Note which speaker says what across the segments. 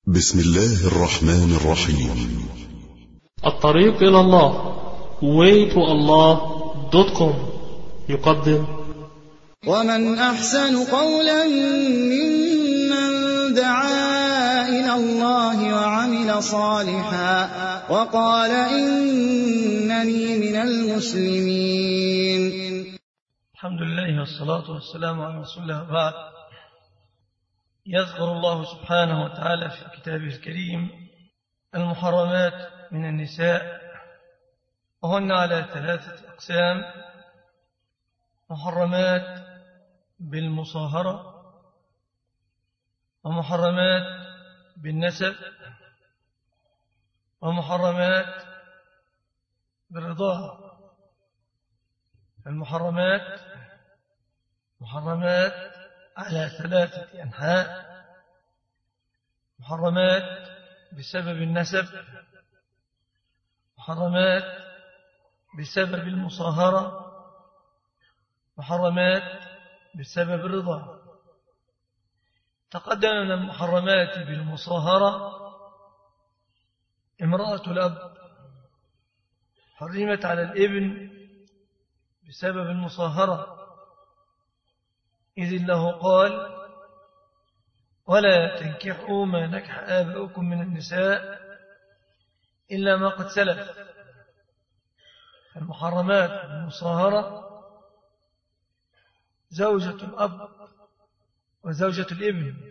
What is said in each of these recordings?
Speaker 1: بسم الله الرحمن الرحيم.
Speaker 2: الطريق إلى الله waytoallah.com يقدم
Speaker 3: ومن أحسن قولا ممن دعا إلى الله وعمل صالحا وقال إنني من المسلمين.
Speaker 4: الحمد لله والصلاة والسلام على رسول الله بعد. يذكر الله سبحانه وتعالى في كتابه الكريم المحرمات من النساء، وهن على 3 أقسام: محرمات بالمصاهرة، ومحرمات بالنسب، ومحرمات بالرضاعة. المحرمات محرمات على 3 أنحاء: محرمات بسبب النسب، محرمات بسبب المصاهرة، محرمات بسبب الرضاعة. تقدم من المحرمات بالمصاهرة امرأة الأب، حرمت على الابن بسبب المصاهرة، إذ الله قال: ولا تنكحوا ما نكح آباؤكم من النساء إلا ما قد سلف. المحرمات المصاهرة زوجة الأب وزوجة الابن،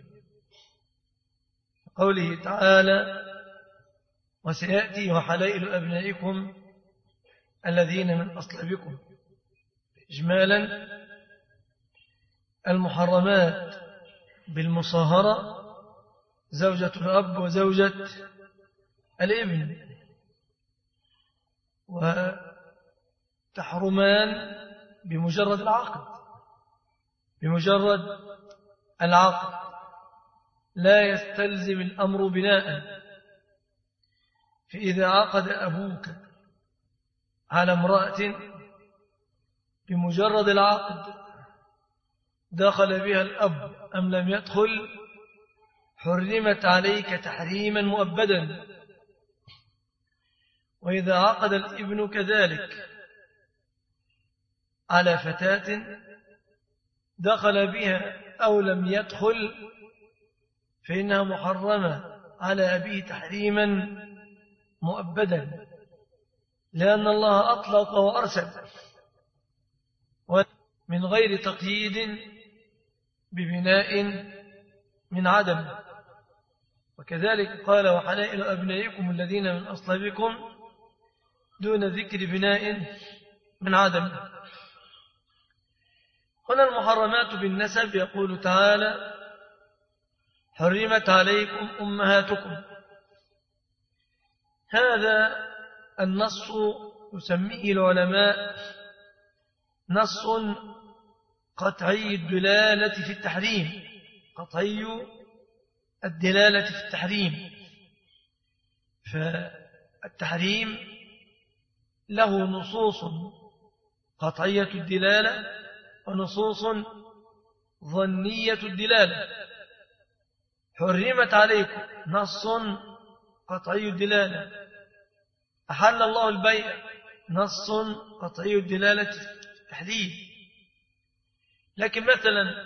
Speaker 4: قوله تعالى: وسيأتي وحلائل أبنائكم الذين من أصلابكم. إجمالا، المحرمات بالمصاهرة زوجة الأب وزوجة الابن، وتحرمان بمجرد العقد لا يستلزم الأمر بناء. فإذا عقد أبوك على امرأة بمجرد العقد دخل بها الأب أم لم يدخل، حرمت عليك تحريما مؤبدا. وإذا عقد الابن كذلك على فتاة دخل بها أو لم يدخل، فإنها محرمة على أبيه تحريما مؤبدا، لأن الله أطلق وأرسل من غير تقييد ببناء من عدم. وكذلك قال: وحلائل أبنائكم الذين من أصلابكم، دون ذكر بناء من عدم. هنا المحرمات بالنسب، يقول تعالى: حرمت عليكم أمهاتكم. هذا النص يسميه العلماء نص قطعي الدلالة في التحريم، قطعي الدلالة في التحريم. فالتحريم له نصوص قطعية الدلالة ونصوص ظنية الدلالة. حرمت عليكم نص قطعي الدلالة، أحل الله البيع نص قطعي الدلالة في التحريم. لكن مثلا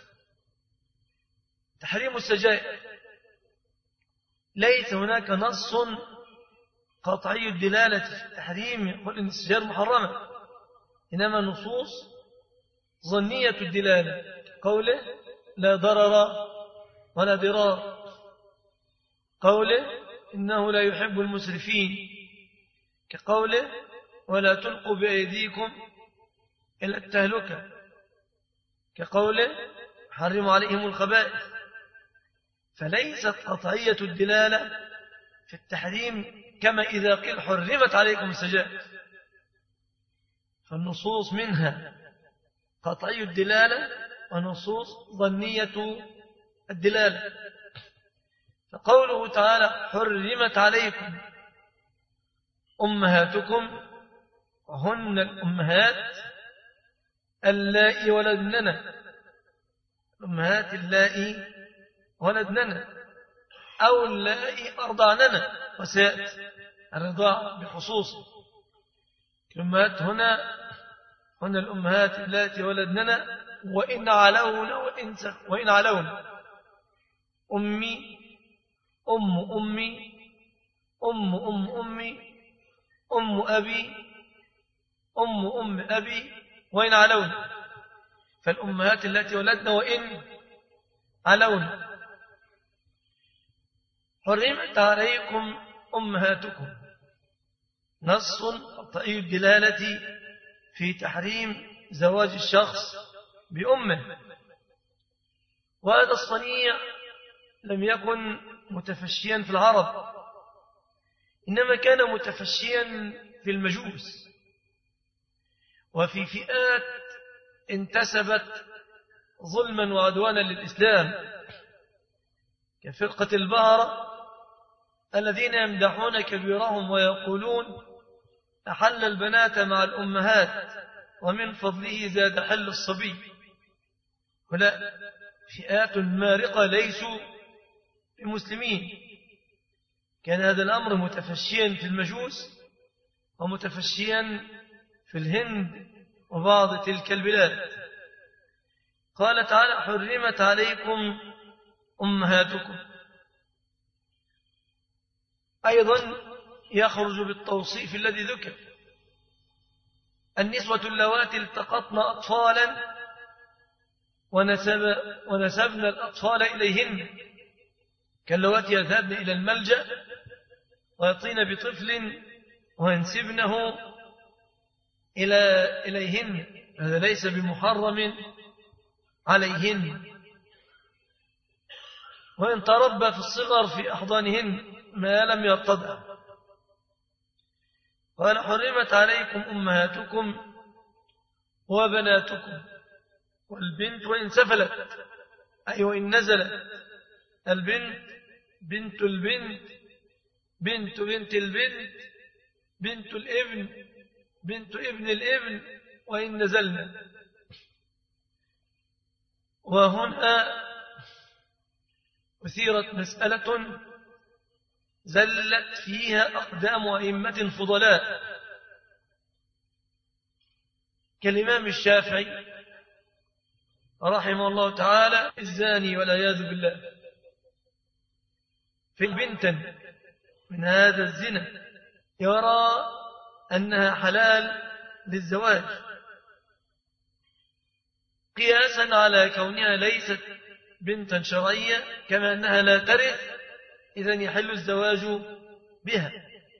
Speaker 4: تحريم السجائر ليس هناك نص قطعي الدلالة في التحريم يقول إن السجائر محرمة، إنما نصوص ظنية الدلالة، قوله: لا ضرر ولا ضرار، قوله: إنه لا يحب المسرفين، كقوله: ولا تلقوا بأيديكم إلى التهلكة، كقوله: حرموا عليهم الخبائث. فليست قطعية الدلالة في التحريم كما إذا قيل حرمت عليكم السجائر. فالنصوص منها قطعي الدلالة ونصوص ظنية الدلالة. فقوله تعالى: حرمت عليكم أمهاتكم، وهن الأمهات اللائي ولدننا، الأمهات اللائي ولدننا، أو اللائي أرضعننا، وسيأتي الرضاع بخصوصه. الأمهات هنا الأمهات التي ولدننا وإن علون وإن علون. أمي، أم أمي، أم أم أمي، أم أبي، أم أبي، وإن علون. فالأمهات التي ولدنا وإن علون. حرمت عليكم أمهاتكم، نص قطعي الدلالة في تحريم زواج الشخص بأمه. وهذا الصنيع لم يكن متفشيا في العرب، إنما كان متفشيا في المجوس وفي فئات انتسبت ظلما وعدوانا للإسلام، كفرقة البهرة الذين يمدحون كبيرهم ويقولون أحل البنات مع الأمهات ومن فضله زاد حل الصبي. هؤلاء فئات مارقة ليسوا بمسلمين. كان هذا الأمر متفشيا في المجوس ومتفشيا في الهند وبعض تلك البلاد. قال تعالى: حرمت عليكم أمهاتكم. أيضا يخرج بالتوصيف الذي ذكر: النسوة اللواتي التقطن أطفالا ونسبن الأطفال إليهن، كاللواتي يذهبن إلى الملجأ ويطين بطفل وينسبنه إليهن، هذا ليس بمحرم عليهن. وإن تربى في الصغر في أحضانهن ما لم يرتضع. قال: حرمت عليكم أمهاتكم وبناتكم. والبنت وإن سفلت، أي وإن نزلت، البنت بنت البنت، بنت بنت البنت، بنت الابن، بنت ابن الابن، وإن نزلنا. وهنا أثيرت مسألة زلت فيها أقدام أئمة فضلاء كالإمام الشافعي رحمه الله تعالى: الزاني والعياذ بالله. في بنتا من هذا الزنا يرى أنها حلال للزواج، قياسا على كونها ليست بنتا شرعية، كما أنها لا ترث، إذن يحل الزواج بها.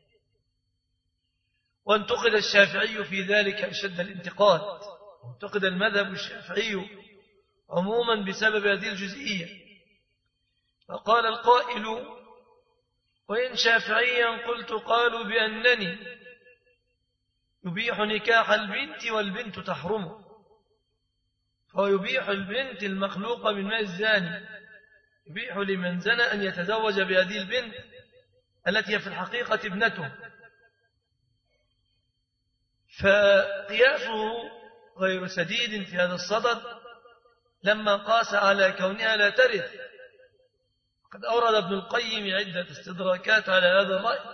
Speaker 4: وانتقد الشافعي في ذلك أشد الانتقاد، انتقد المذهب الشافعي عموما بسبب هذه الجزئية. فقال القائل: وإن شافعيا قلت قالوا بأنني يبيح نكاح البنت والبنت تحرمه، فهو يبيح البنت المخلوقة من ماء الزاني، يبيح لمن زنى أن يتزوج بهذه البنت التي هي في الحقيقة ابنته. فقياسه غير سديد في هذا الصدد لما قاس على كونها لا ترث. قد أورد ابن القيم عدة استدراكات على هذا الرأي،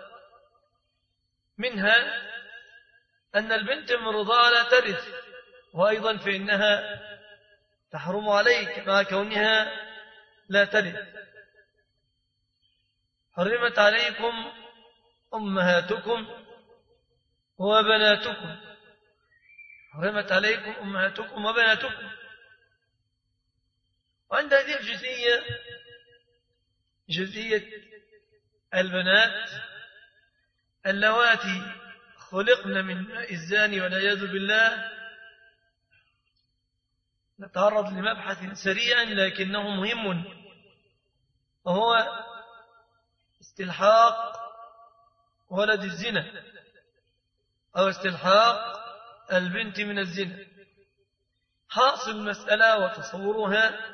Speaker 4: منها أن البنت من رضاعة لا ترث، وأيضا فإنها تحرم عليك مع كونها لا ترث. حرمت عليكم أمهاتكم وبناتكم. حرمت عليكم أمهاتكم وبناتكم. وعند هذه الجزئية، جزئية البنات اللواتي خلقن من ماء الزاني والعياذ بالله، نتعرض لمبحث سريع لكنه مهم، وهو استلحاق ولد الزنا أو استلحاق البنت من الزنا. حاصل المسألة وتصورها: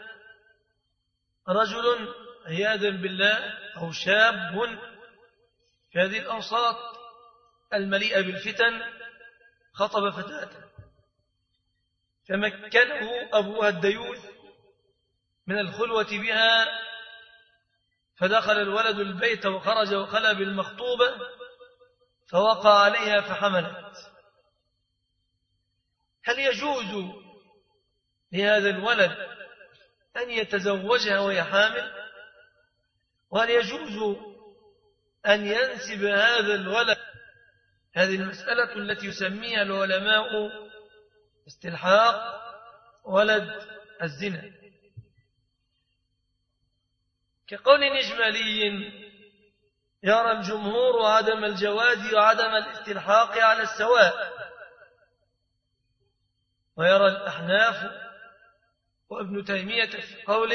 Speaker 4: رجل عياذا بالله أو شاب في هذه الأوساط المليئة بالفتن خطب فتاة، فمكنه أبوها الديوث من الخلوة بها، فدخل الولد البيت وخرج وخلى بالمخطوبة فوقع عليها فحملت. هل يجوز لهذا الولد أن يتزوجها وهي حامل؟ وهل يجوز أن ينسب هذا الولد؟ هذه المسألة التي يسميها العلماء استلحاق ولد الزنا، كقول إجمالي يرى الجمهور عدم الجواز وعدم الاستلحاق على السواء، ويرى الأحناف وابن تيمية في قول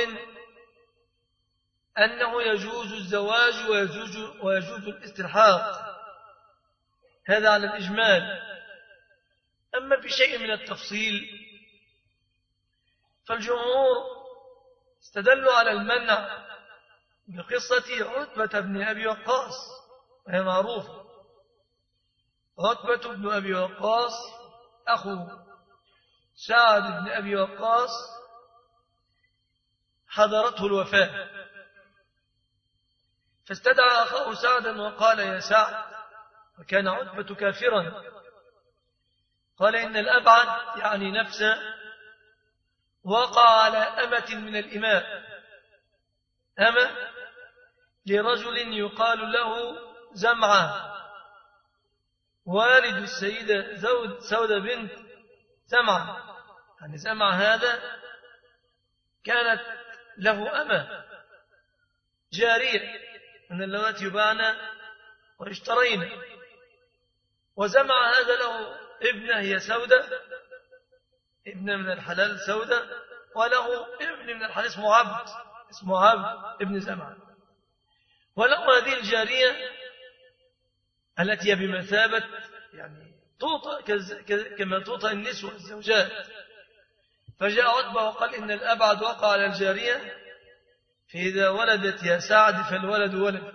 Speaker 4: أنه يجوز الزواج ويجوز الاستلحاق، هذا على الإجمال. أما بشيء من التفصيل فالجمهور استدلوا على المنع بقصة عتبة بن أبي وقاص، وهي معروفة. عتبة بن أبي وقاص أخو سعد بن أبي وقاص حضرته الوفاة، فاستدعى أخاه سعدا وقال: يا سعد، وكان عتبة كافرا، قال: إن الأبعد يعني نفسه وقع على أمة من الإماء، أمة لرجل يقال له زمعة، والد السيدة سودة بنت زمعة. يعني زمعة هذا كانت له أمة جارية من اللواتي يباعن واشترينا، وزمع هذا له ابنة هي سودة، ابن من الحلال سودة، وله ابن من الحلال اسمه عبد ابن زمعة، وله هذه الجارية التي هي بمثابة يعني توطى كما توطى النسوة الزوجات. فجاء عتبة وقال: إن الأبعد وقع على الجارية، فإذا ولدت يا سعد فالولد ولد.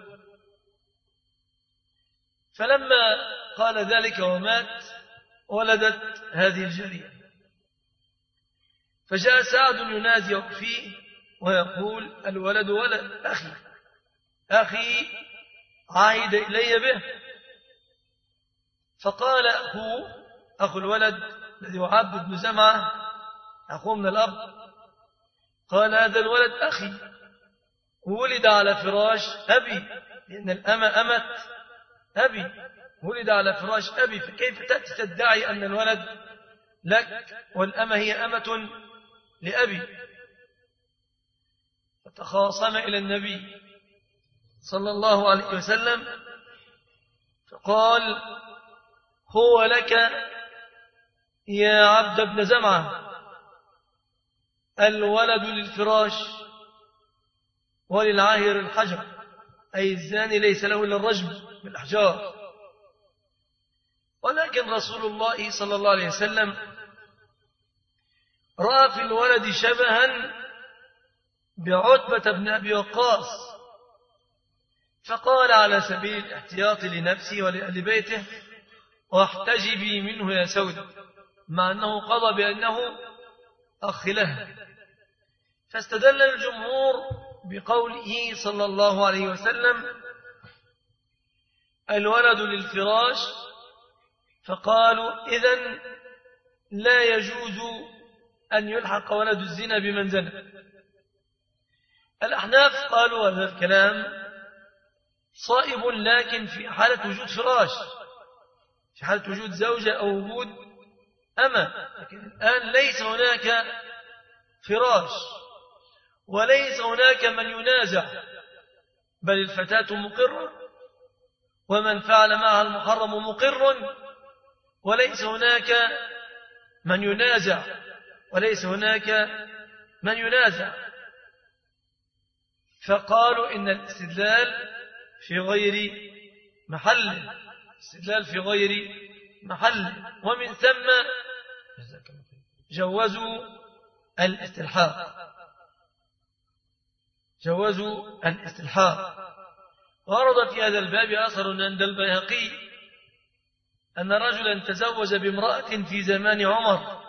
Speaker 4: فلما قال ذلك ومات ولدت هذه الجارية، فجاء سعد ينازع فيه ويقول: الولد ولد أخي عاهد إلي به. فقال أخو الولد الذي هو عبد بن زمعة أخوه من الأب، قال: هذا الولد أخي ولد على فراش أبي، لأن الأمة أمت أبي، ولد على فراش أبي، فكيف تأتي تدعي أن الولد لك والأمة هي أمة لأبي؟ فتخاصم إلى النبي صلى الله عليه وسلم فقال: هو لك يا عبد بن زمعة، الولد للفراش وللعاهر الحجر، أي الزاني ليس له إلا الرجم بالأحجار. ولكن رسول الله صلى الله عليه وسلم رأى في الولد شبها بعتبة بن أبي وقاص، فقال على سبيل الاحتياط لنفسه ولأهل بيته: واحتجبي منه يا سودة، مع أنه قضى بأنه أخ له. فاستدل الجمهور بقوله صلى الله عليه وسلم: الولد للفراش، فقالوا: إذن لا يجوز أن يلحق ولد الزنا بمن زنى. الأحناف قالوا: هذا الكلام صائب، لكن في حالة وجود فراش، في حالة وجود زوجة أو وجود أمة. لكن الآن ليس هناك فراش وليس هناك من ينازع، بل الفتاة مقرة ومن فعل معها المحرم مقر، وليس هناك من ينازع فقالوا إن الاستدلال في غير محل، ومن ثم جوزوا الاستلحاق. ورد في هذا الباب أثر عند البيهقي أن رجلا تزوج بامرأة في زمان عمر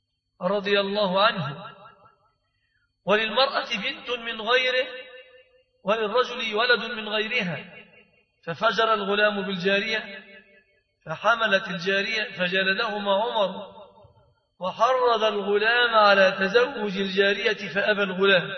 Speaker 4: رضي الله عنه، وللمرأة بنت من غيره وللرجل ولد من غيرها ففجر الغلام بالجارية فحملت الجارية فجلدهما عمر وحرض الغلام على تزوج الجارية فأبى الغلام.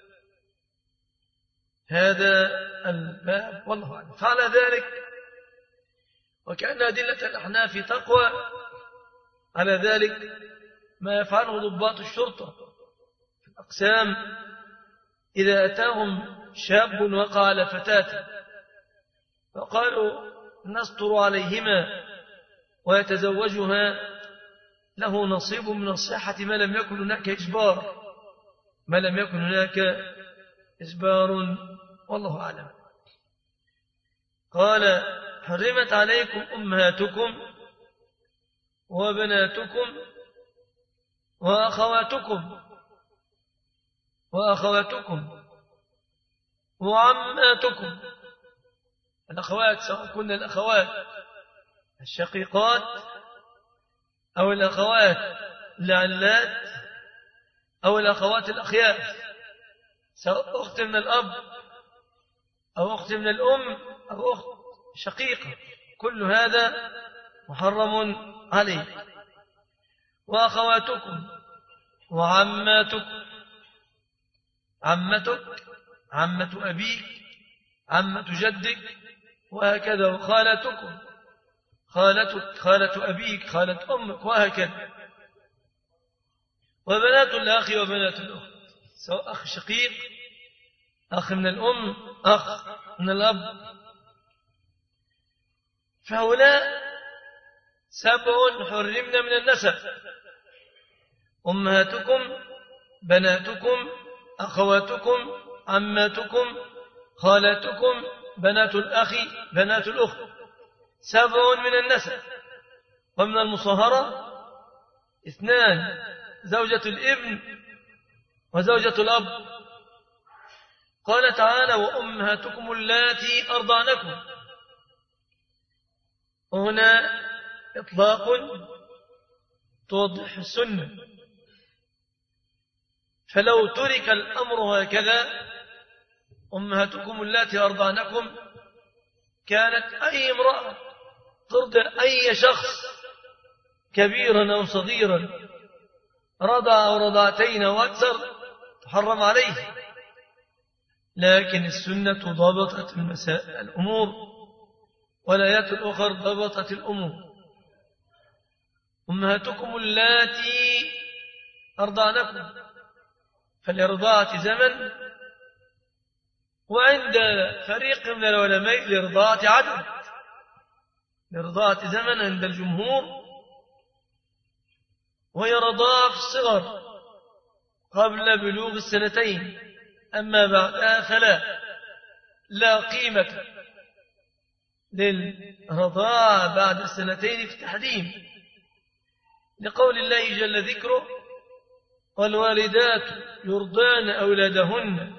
Speaker 4: هذا الباب والله أعلم. فعلى ذلك وكأن أدلة الأحناف تقوى على ذلك ما يفعله ضباط الشرطة في الأقسام إذا أتاهم شاب وقع على فتاة فقالوا نستر عليهما ويتزوجها له نصيب من الصحة ما لم يكن هناك إجبار والله أعلم. قال حرمت عليكم أمهاتكم وبناتكم وأخواتكم وعماتكم. الأخوات سواء كنا الأخوات الشقيقات أو الأخوات العلات أو الأخوات الأخيات، سواء أخت من الأب أو أخت من الأم أو أخت شقيقة، كل هذا محرم عليه. وأخواتكم وعماتكم، عمتك عمة أبيك عمة جدك وهكذا، وخالتكم خالة أبيك خالة أمك وهكذا، وبنات الأخ وبنات الأخت، سواء أخ شقيق أخ من الأم أخ من الأب. فهؤلاء 7 حرمنا من النسب: أمهاتكم بناتكم أخواتكم عماتكم خالاتكم بنات الأخ بنات الأخت، 7 من النسب. ومن المصهرة 2: زوجة الابن وزوجة الأب. قال تعالى: وأمهاتكم اللاتي أرضعنكم. وهنا إطلاق توضح السنة، فلو ترك الأمر هكذا أمهاتكم اللاتي أرضعنكم كانت أي امرأة ترضع أي شخص كبيرا أو صغيرا رضع أو رضعتين وأكثر تحرم عليه. لكن السنة ضبطت الأمور والآيات الأخرى ضبطت الأمور. أمهاتكم اللاتي أرضعنكم، فالإرضاعة زمن، وعند فريق من العلماء الإرضاعة عدد. الإرضاعة زمن عند الجمهور، وهي رضاعة في الصغر قبل بلوغ 2 سنين، أما بعدها فلا، لا قيمة للرضاعة بعد 2 في التحريم، لقول الله جل ذكره: والوالدات يرضعن أولادهن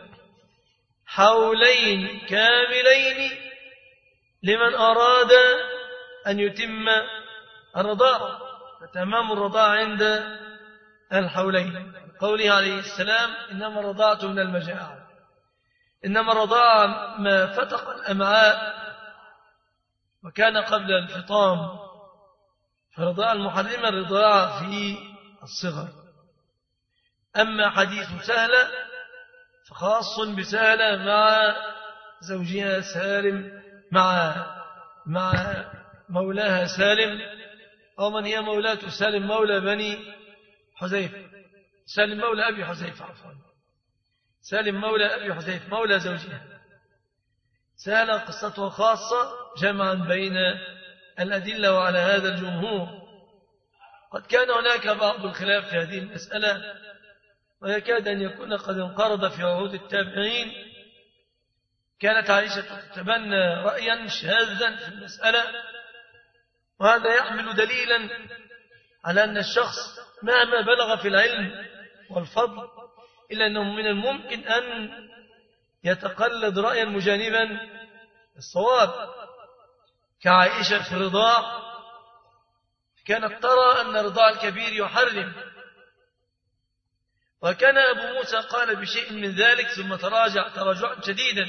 Speaker 4: حولين كاملين لمن أراد أن يتم الرضاعة، فتمام الرضاعة عند الحولين. قوله عليه السلام: إنما الرضاعة من المجاعة، إنما الرضاعة ما فتق الأمعاء وكان قبل الفطام، فرضاعة المحرمة الرضاعة في الصغر. أما حديث سهلة فخاص بسهلة مع زوجها سالم، مع مولاها سالم، أو من هي مولاة سالم مولى بني حذيفة، سالم مولى أبي حذيفة، عفوا، سالم مولى أبي حذيفة مولى زوجها. سهلة قصته خاصة جمعا بين الأدلة، وعلى هذا الجمهور. قد كان هناك بعض الخلاف في هذه المسألة، ويكاد أن يكون قد انقرض في عهود التابعين. كانت عائشة تتبنى رأيا شاذا في المسألة، وهذا يحمل دليلا على أن الشخص مهما بلغ في العلم والفضل إلا أنه من الممكن أن يتقلد رأيا مجانبا الصواب، كعائشة في الرضاع كانت ترى أن رضاع الكبير يحرم، وكان أبو موسى قال بشيء من ذلك ثم تراجع تراجعا شديدا.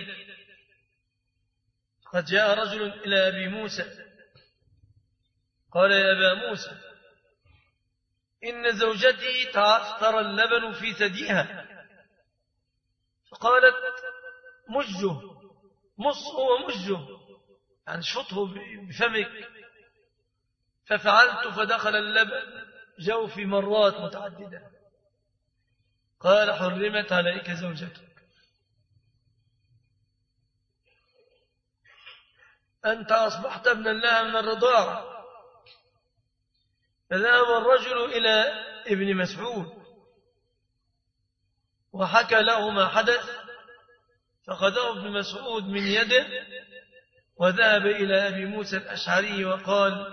Speaker 4: قد جاء رجل إلى أبي موسى قال: يا أبا موسى، إن زوجتي تعثر اللبن في ثديها، فقالت: مجه، مصه ومجه، يعني شطه بفمك. ففعلت فدخل اللبن جوفي مرات متعددة. قال: حرمت عليك زوجتك. أنت أصبحت ابنا لها من الرضاعة. فذهب الرجل إلى ابن مسعود وحكى له ما حدث، فأخذه ابن مسعود من يده وذهب إلى أبي موسى الأشعري وقال: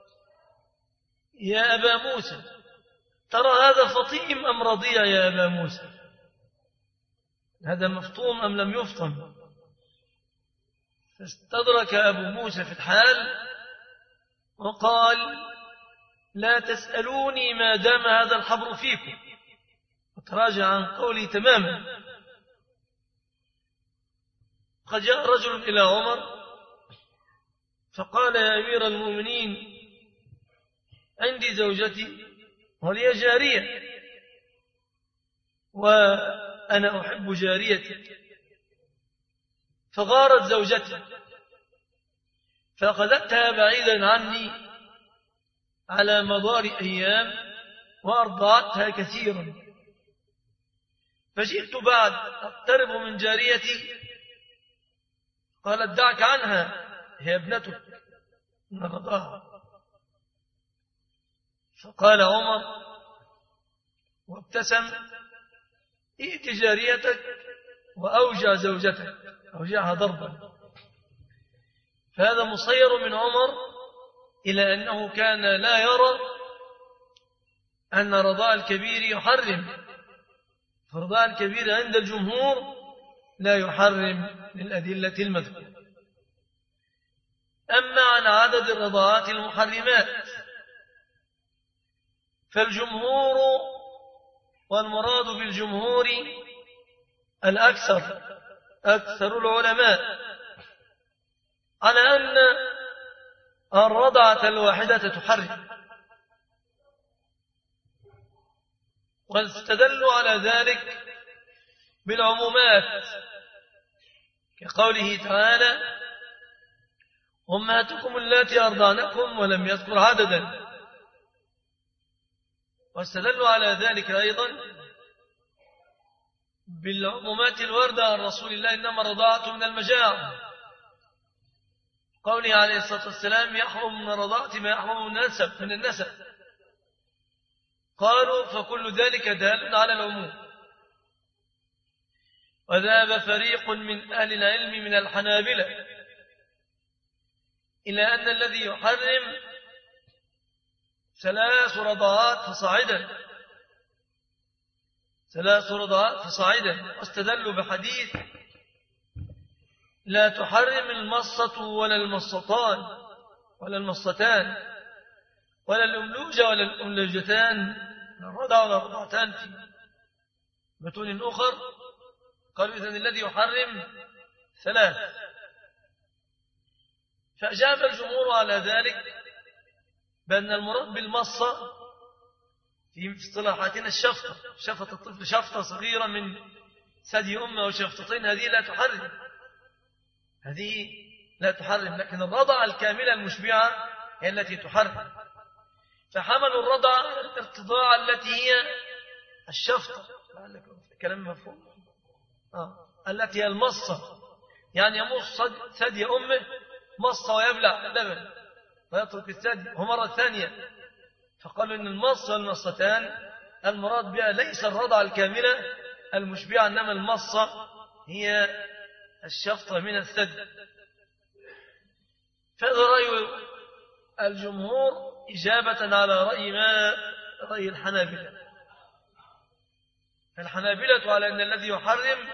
Speaker 4: يا أبا موسى، ترى هذا فطيم أم رضيع يا أبا موسى؟ هذا مفطوم أم لم يفطم؟ فاستدرك أبو موسى في الحال وقال: لا تسألوني ما دام هذا الحبر فيكم، وتراجع عن قولي تماما. قد جاء رجل إلى عمر فقال: يا أمير المؤمنين، عندي زوجتي ولي جارية، وأنا أحب جاريتي، فغارت زوجتي فأخذتها بعيدا عني على مدار أيام وأرضعتها كثيرا. فجئت بعد أقترب من جاريتي، قالت: دعك عنها، هي ابنتك من الرضاعة. فقال عمر وابتسم: ائت جاريتك وأوجع زوجتك، أوجعها ضربا. فهذا مصير من عمر إلى أنه كان لا يرى أن رضاع الكبير يحرم، فرضاع الكبير عند الجمهور لا يحرم للأدلة المذكورة. أما عن عدد الرضاعات المحرمات فالجمهور، والمراد بالجمهور الأكثر، أكثر العلماء، على أن الرضعة الواحدة تحرم، واستدلوا على ذلك بالعمومات كقوله تعالى: أمهاتكم اللاتي أرضعنكم، ولم يذكر عددا. واستدلوا على ذلك أيضا بالعمومات الواردة عن رسول الله: إنما الرضاعة من المجاعة، قوله عليه الصلاة والسلام: يحرم من الرضاعة ما يحرم من النسب. قالوا: فكل ذلك دال على العموم. وذهب فريق من أهل العلم من الحنابلة إلى أن الذي يحرم 3 رضاعات فصاعدا، 3 رضاعات فصاعدا، واستدلوا بحديث: لا تحرم المصة ولا المصتان ولا المصتان ولا الأملوجة ولا الأملوجتان، الرضع ولا الرضعتان في متون أخر. قالوا: إذن الذي يحرم 3. فأجاب الجمهور على ذلك بأن المراد بالمصة في اصطلاحاتنا الشفطة، شفط الطفل شفطة صغيرة من ثدي أمه أو شفطتين، هذه لا تحرم، هذه لا تحرم، لكن الرضعة الكاملة المشبعة هي التي تحرم. فحملوا الرضعة الارتضاع التي هي الشفطة، كلام مفهوم، التي هي المصة، يعني يمص ثدي أمه مصة ويبلع اللبن ويترك الثدي ومرة ثانية. فقالوا إن المصة والمصتان المراد بها ليس الرضعة الكاملة المشبعة، إنما المصة هي الشفطة من الثدي. فهذا رأي الجمهور إجابة على رأي الحنابلة. الحنابلة على أن الذي يحرم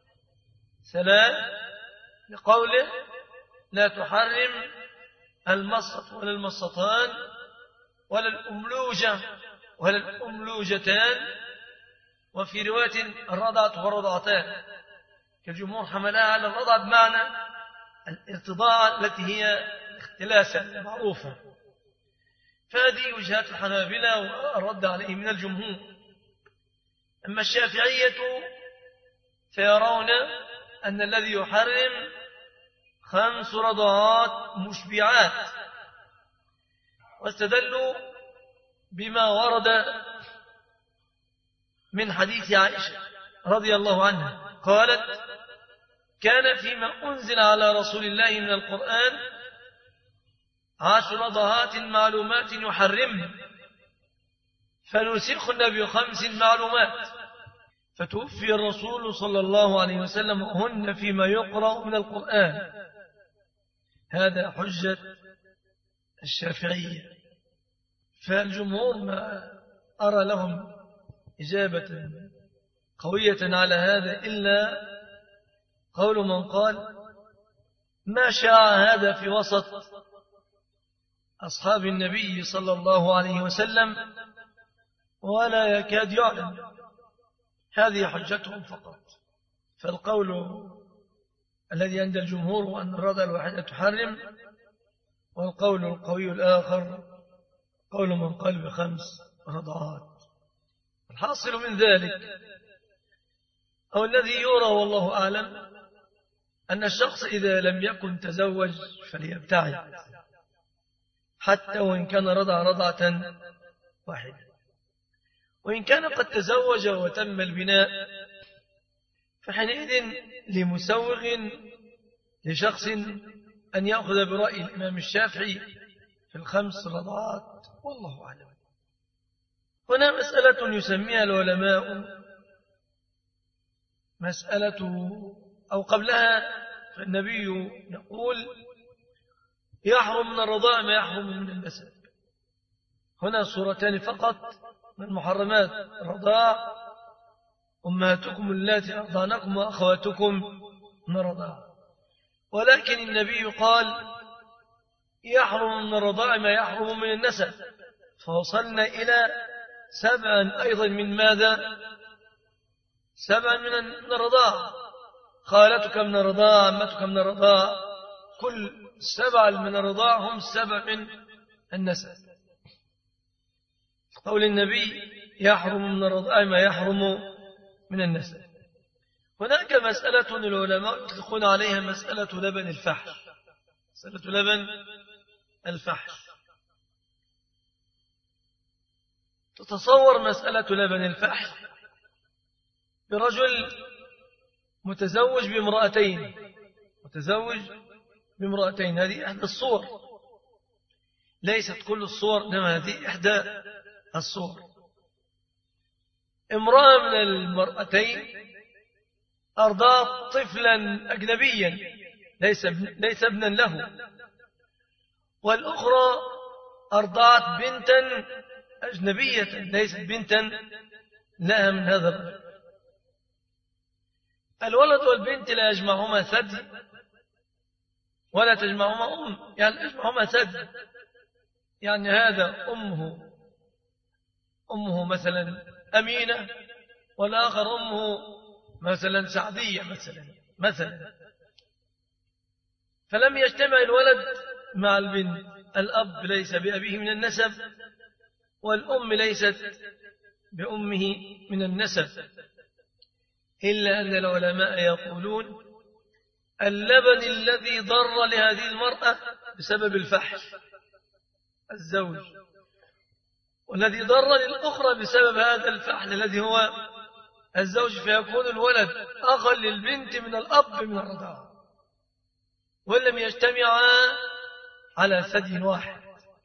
Speaker 4: 3 لقوله: لا تحرم المصة ولا المصتان ولا الأملوجة ولا الأملوجتان وفي رواية الرضعة والرضعتان، كالجمهور حملها على الرضعة بمعنى الارتضاع التي هي اختلاسة معروفة. فهذه وجهات الحنابلة والرد عليه من الجمهور. أما الشافعية فيرون أن الذي يحرم 5 رضعات مشبعات، واستدلوا بما ورد من حديث عائشة رضي الله عنها قالت: كان فيما أنزل على رسول الله من القرآن 10 رضعات معلومات يحرمن، فنسخن ب5 معلومات، فتوفي الرسول صلى الله عليه وسلم هن فيما يقرأ من القرآن. هذا حجة الشافعية. فالجمهور ما أرى لهم إجابة قوية على هذا إلا قول من قال: ما شاع هذا في وسط أصحاب النبي صلى الله عليه وسلم ولا يكاد يعلم. هذه حجتهم فقط. فالقول الذي عند الجمهور هو أن الرضع الواحدة تحرم، والقول القوي الآخر قول من قال ب5 رضعات. الحاصل من ذلك أو الذي يرى والله أعلم أن الشخص إذا لم يكن تزوج فليبتعد، حتى وإن كان رضع رضعة واحدة. وإن كان قد تزوج وتم البناء فحينئذ لمسوغ لشخص أن يأخذ برأي الإمام الشافعي في 5 رضعات، والله أعلم. هنا مسألة يسميها العلماء مسألة، أو قبلها فالنبي يقول: يحرم من الرضاع ما يحرم من النسب. هنا صورتان فقط من محرمات الرضاع: أمهاتكم اللاتي أرضعنكم وأخواتكم من الرضاع. ولكن النبي قال: يحرم من الرضاع ما يحرم من النسب، فوصلنا إلى 7 أيضا من ماذا؟ 7 من الرضاع. خالتك من الرضاع، عمتك من الرضاع، كل 7 من الرضاع هم 7 من النسب. قول النبي: يحرم من الرضاع ما يحرم من النسب. هناك مسألة العلماء يطلقون عليها مسألة لبن الفحل. مسألة لبن الفحل. تتصور مسألة لبن الفحل برجل متزوج بامرأتين. هذه إحدى الصور، ليست كل الصور، إنما هذه إحدى الصور. امرأة من المرأتين أرضعت طفلا أجنبيا ليس ابنا له، والأخرى أرضعت بنتا أجنبية ليست بنتا لها من هذا الرجل. الولد والبنت لا يجمعهما ثدي ولا تجمعهما يعني يجمعهما ثدي. يعني هذا أمه مثلا أمينة، والآخر أمه مثلا سعدية مثلا. فلم يجتمع الولد مع البنت، الأب ليس بأبيه من النسب، والأم ليست بأمه من النسب، إلا أن العلماء يقولون اللبن الذي ضر لهذه المرأة بسبب الفحل الزوج، والذي ضر للأخرى بسبب هذا الفحل الذي هو الزوج، فيكون الولد أخا للبنت من الأب من الرضاعة، ولم يجتمعا على ثدي واحد.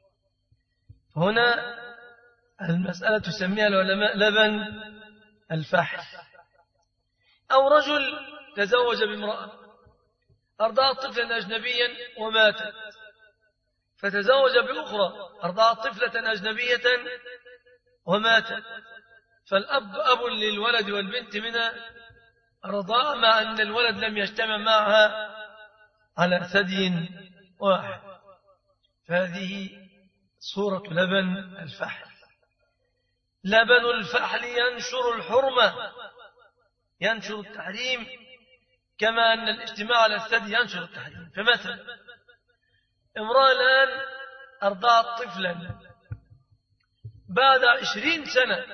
Speaker 4: هنا المسألة تسميها العلماء لبن الفحل. أو رجل تزوج بامرأة أرضعت طفلا أجنبيا وماتت، فتزوج بأخرى أرضعت طفلة أجنبية وماتت، فالأب أب للولد والبنت من الرضاعة، مع أن الولد لم يجتمع معها على ثدي واحد. فهذه صورة لبن الفحل. لبن الفحل ينشر الحرمة، ينشر التحريم، كما أن الاجتماع على الثدي ينشر التحريم. فمثلا امرأة الآن أرضعت طفلا، بعد 20 سنة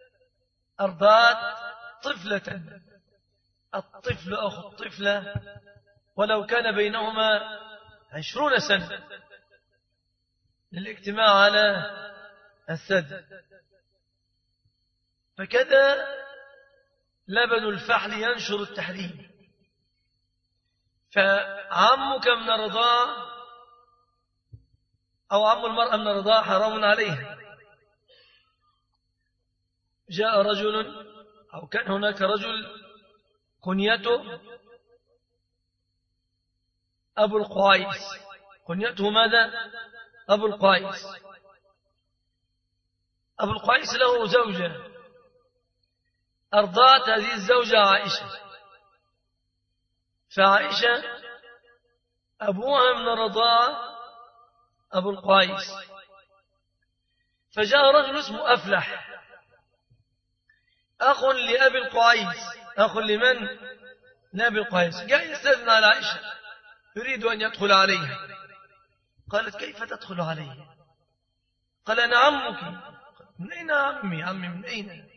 Speaker 4: أرضعت طفلة، الطفل أخو الطفلة ولو كان بينهما 20 سنة للاجتماع على الثدي. فكذا لبن الفحل ينشر التحريم. فعمك من الرضاعة أو عم المرأة من الرضاعة حرام عليها. جاء رجل أو كان هناك رجل كنيته أبو القعيس، كنيته ماذا؟ أبو القعيس. أبو القعيس له زوجة، أرضعت هذه الزوجة عائشة، فعائشة أبوها من الرضاعة أبو القعيس. فجاء رجل اسمه أفلح، أخ لأبي القعيس، أخ لمن؟ لأبي القعيس، جاء يستأذن على عائشة يريد أن يدخل عليها. قالت كيف تدخل عليه؟ قال أنا عمك. من أين عمي؟ عمي من أين؟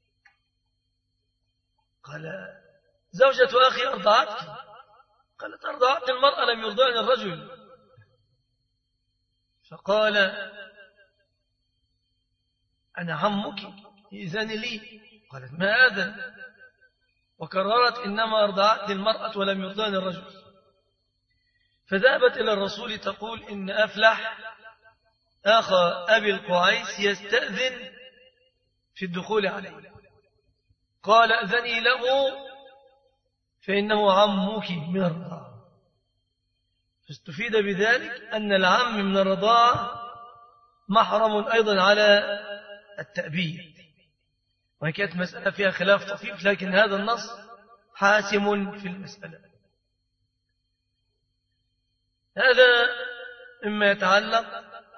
Speaker 4: قال زوجة أخي أرضعتك. قالت أرضعت المرأة لم يرضعني الرجل. فقال أنا عمك إذن لي. قالت ما أذن، وكررت إنما أرضعت المرأة ولم يرضعني الرجل. فذهبت إلى الرسول تقول إن أفلح أخ أبي القعيس يستأذن في الدخول عليه. قال أذني له فإنه عمك من الرضاعة. فاستفيد بذلك أن العم من الرضاعة محرم أيضا على التأبيد، وهي كانت مسألة فيها خلاف طفيف، لكن هذا النص حاسم في المسألة. هذا مما يتعلق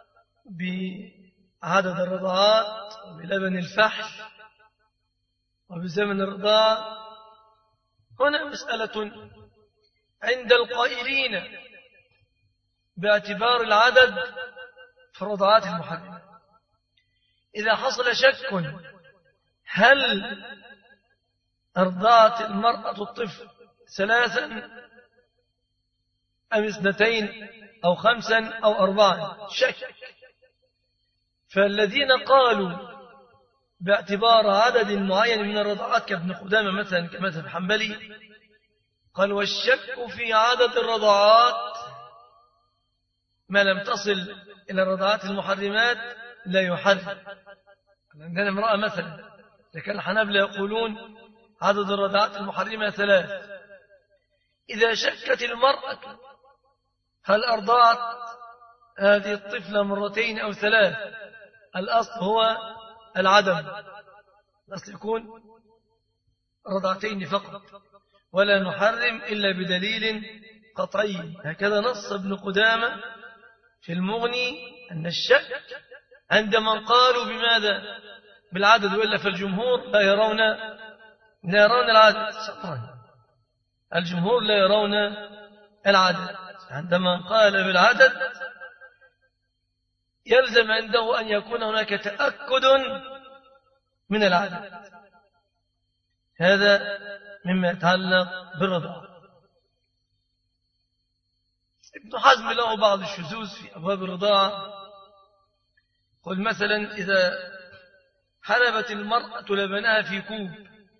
Speaker 4: بعدد الرضاعات وبلبن الفحل وبزمن الرضاعة. هنا مسألة عند القائلين باعتبار العدد في الرضاعات المحرمة. إذا حصل شك هل أرضعت المرأة الطفل 3 أم 2 أو 5 أو 4، شك، فالذين قالوا باعتبار عدد معين من الرضاعات كابن قدامة مثلا كمذهب حنبلي، قال والشك في عدد الرضاعات ما لم تصل إلى الرضاعات المحرمات لا يحرم. عندنا امرأة مثلا، لكن الحنابلة يقولون عدد الرضاعات المحرمة 3. إذا شكت المرأة هل أرضعت هذه الطفلة 2 أو 3، الأصل هو العدم، الأصل يكون 2 فقط، ولا نحرم إلا بدليل قطعي. هكذا نص ابن قدامة في المغني أن الشك عند من قالوا بماذا؟ بالعدد، وإلا فالجمهور لا يرون العدد. الجمهور لا يرون العدد. عندما قال بالعدد يلزم عنده أن يكون هناك تأكد من العدد. هذا مما يتعلق بالرضاعة. ابن حزم له بعض الشذوذ في أبواب الرضاعة. قل مثلا إذا حلبت المرأة لبنها في كوب،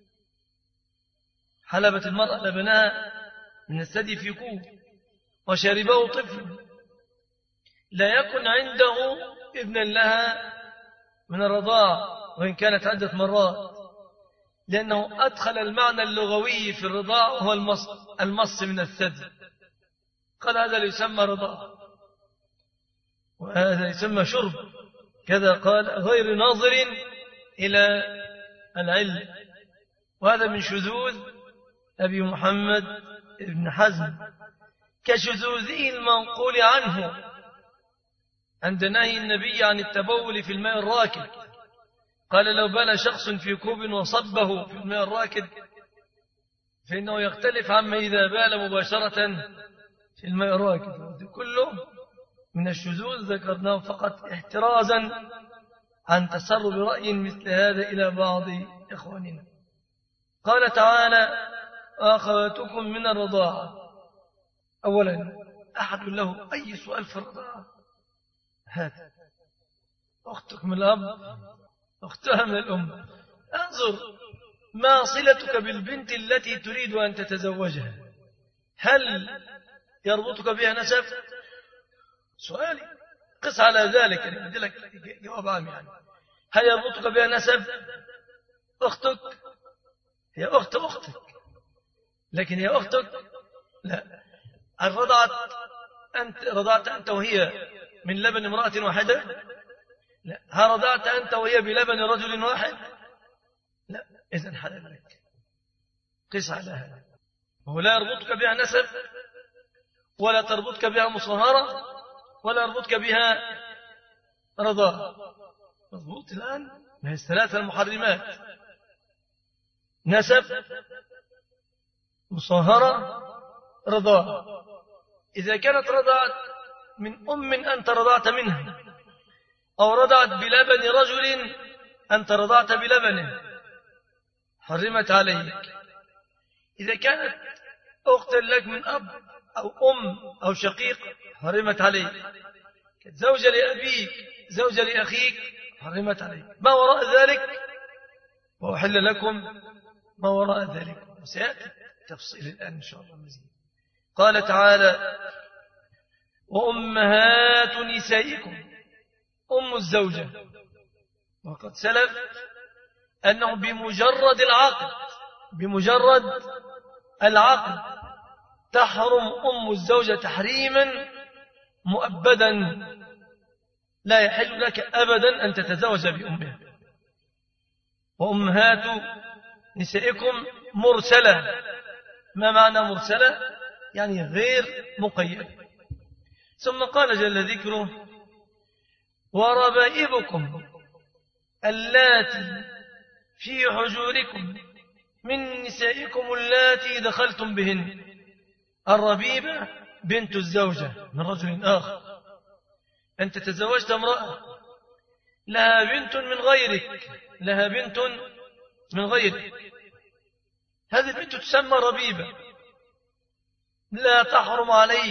Speaker 4: حلبت المرأة لبنها من الثدي في كوب وشربه طفل، لا يكن عنده ابنا لها من الرضاعة وإن كانت عدة مرات، لأنه أدخل المعنى اللغوي في الرضاعة وهو المص من الثدي. قال هذا يسمى رضاعة وهذا يسمى شرب، كذا قال غير ناظر إلى العلم. وهذا من شذوذ أبي محمد ابن حزم، كشذوذه المنقول عنه عند نهي النبي عن التبول في الماء الراكد، قال لو بال شخص في كوب وصبه في الماء الراكد فإنه يختلف عما إذا بال مباشرة في الماء الراكد. كله من الشذوذ ذكرناه فقط احترازا عن تسرب رأي مثل هذا إلى بعض إخواننا. قال تعالى أخواتكم من الرضاعة. أولا أحد له أي سؤال في الرضاعة؟ هذا أختك من الأب، أختها من الأم. انظر ما صلتك بالبنت التي تريد أن تتزوجها؟ هل يربطك بها نسب؟ سؤالي قس على ذلك، يعني أدي لك جواب عام. يعني هل يربطك بها نسب؟ أختك هي أختك، لكن هي أختك لا. رضعت أنت وهي من لبن امرأة واحدة؟ لا. هل رضعت أنت وهي بلبن رجل واحد؟ لا. إذن حلال لك. قس على هذا. وهو لا يربطك بها نسب، ولا تربطك بها مصهرة، ولا يربطك بها رضاعة. مضبوط الآن؟ ما هي الثلاثة المحرمات: نسب، مصهرة، رضاعة. إذا كانت رضعت من أم أنت رضعت منها، أو رضعت بلبن رجل أنت رضعت بلبنه، حرمت عليك. إذا كانت أخت لك من أب أو أم أو شقيق حرمت عليك. زوجة لأبيك، زوجة لأخيك، حرمت عليك. ما وراء ذلك وأحل لكم ما وراء ذلك. سيأتي تفصيل الآن إن شاء الله مزيد. قال تعالى وأمهات نسائكم، أم الزوجة. وقد سلف أنه بمجرد العقد تحرم أم الزوجة تحريما مؤبدا، لا يحل لك أبدا أن تتزوج بأمها. وأمهات نسائكم مرسلة. ما معنى مرسلة؟ يعني غير مقيد. ثم قال جل ذكره وربائبكم اللاتي في حجوركم من نسائكم اللاتي دخلتم بهن. الربيبة بنت الزوجة من رجل آخر. أنت تزوجت امرأة لها بنت من غيرك، هذه البنت تسمى ربيبة، لا تحرم عليك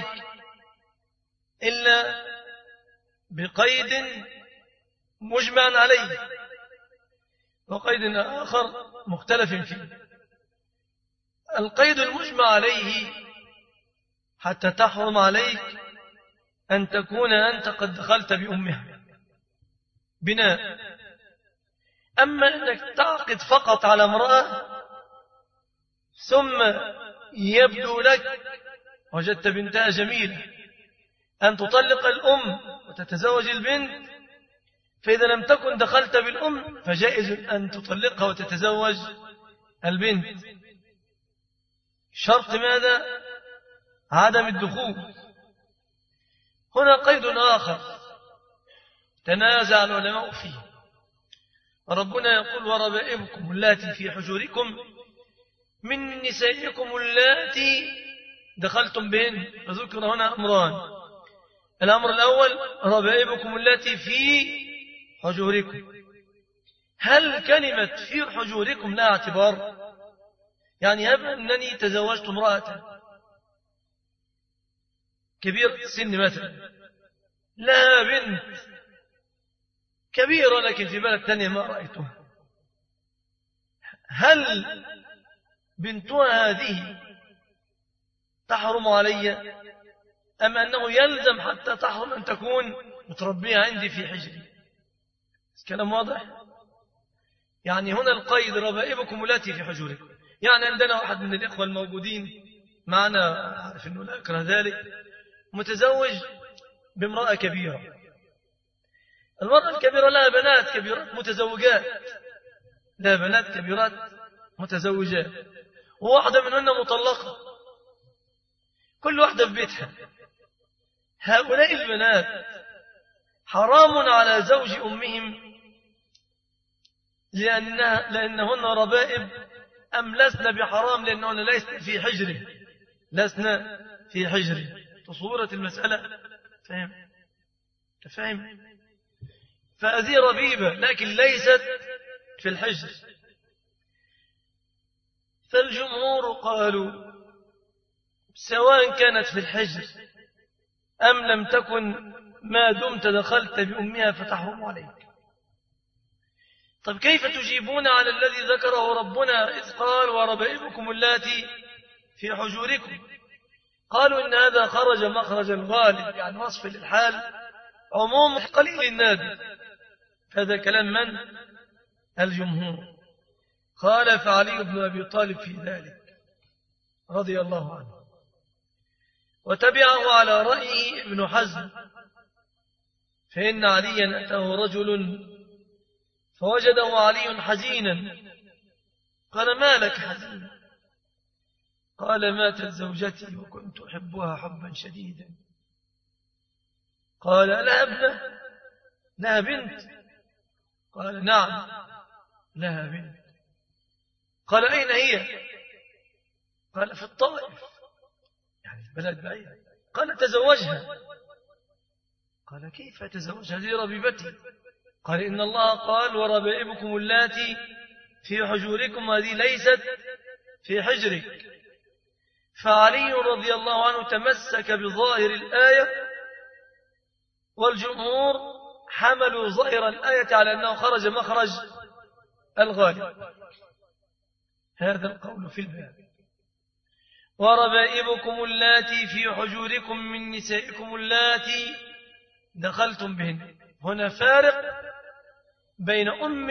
Speaker 4: إلا بقيد مجمع عليه وقيد آخر مختلف فيه. القيد المجمع عليه حتى تحرم عليك أن تكون أنت قد دخلت بأمها بناء. أما أنك تعقد فقط على امرأة ثم يبدو لك وجدت بنتها جميلة أن تطلق الأم وتتزوج البنت، فإذا لم تكن دخلت بالأم فجائز أن تطلقها وتتزوج البنت. شرط ماذا؟ عدم الدخول. هنا قيد آخر تنازع العلماء فيه. ربنا يقول وربائبكم اللاتي في حجوركم من نسائكم اللاتي دخلتم بهن. فذكر هنا أمران. الأمر الأول ربائبكم اللاتي في حجوركم. هل كلمة في حجوركم لها اعتبار؟ يعني هب أنني تزوجت امرأة كبيرة السن مثلا، لها بنت كبيرة لكن في بلد ثانية ما رأيتها، هل بنتها هذه تحرم علي أم أنه يلزم حتى تحرم أن تكون متربية عندي في حجري؟ كلام واضح؟ يعني هنا القيد ربائبكم التي في حجوركم. يعني عندنا واحد من الإخوة الموجودين معنا، أعرف أنه لا أكره ذلك، متزوج بامرأة كبيرة. المرأة الكبيرة لها بنات كبيرات متزوجات، لها بنات كبيرات متزوجات، وواحدة منهن مطلقة، كل واحدة في بيتها. هؤلاء البنات حرام على زوج أمهم لأنهن ربائب أم لسن بحرام لأنهن لسن في حجره، لسن في حجره. تصورة المسألة، فهم؟ فهذه ربيبة لكن ليست في الحجر. فالجمهور قالوا سواء كانت في الحجر أم لم تكن ما دمت دخلت بأمها فتحرم عليك. طب كيف تجيبون على الذي ذكره ربنا إذ قال وربائبكم اللاتي في حجوركم؟ قالوا إن هذا خرج مخرج الغالب، يعني وصف للحال عموم قليل النادر. هذا كلام من؟ الجمهور. خالف علي بن أبي طالب في ذلك رضي الله عنه، وتبعه على رأيه ابن حزم، فإن عليا أتاه رجل فوجده علي حزينا، قال ما لك حزين؟ قال ماتت زوجتي وكنت أحبها حبا شديدا. قال لها ابنة؟ لها بنت؟ قال نعم لها بنت. قال أين هي؟ قال في الطائف، يعني في بلد بعيد. قال تزوجها. قال كيف تزوجها؟ هذه ربيبتي. قال إن الله قال وربائبكم اللاتي في حجوركم، هذه ليست في حجرك. فعلي رضي الله عنه تمسك بظاهر الآية، والجمهور حملوا ظاهر الآية على أنه خرج مخرج الغالب. هذا القول في الباب. وربائبكم اللاتي في حجوركم من نسائكم اللاتي دخلتم بهن. هنا فارق بين أم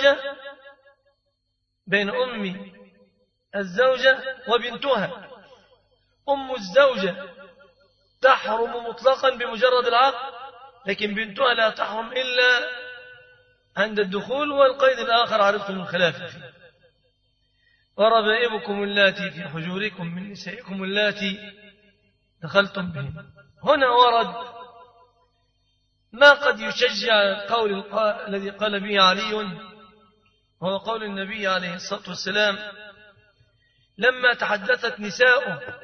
Speaker 4: الزوجة وبنتها. أم الزوجة تحرم مطلقا بمجرد العقد، لكن بنتها لا تحرم إلا عند الدخول، والقيد الآخر عرفتم الخلاف فيه. وربائبكم اللاتي في حجوركم من نسائكم اللاتي دخلتم بهن. هنا ورد ما قد يشجع القول الذي قال به علي، وهو قول النبي عليه الصلاة والسلام لما تحدثت نساؤه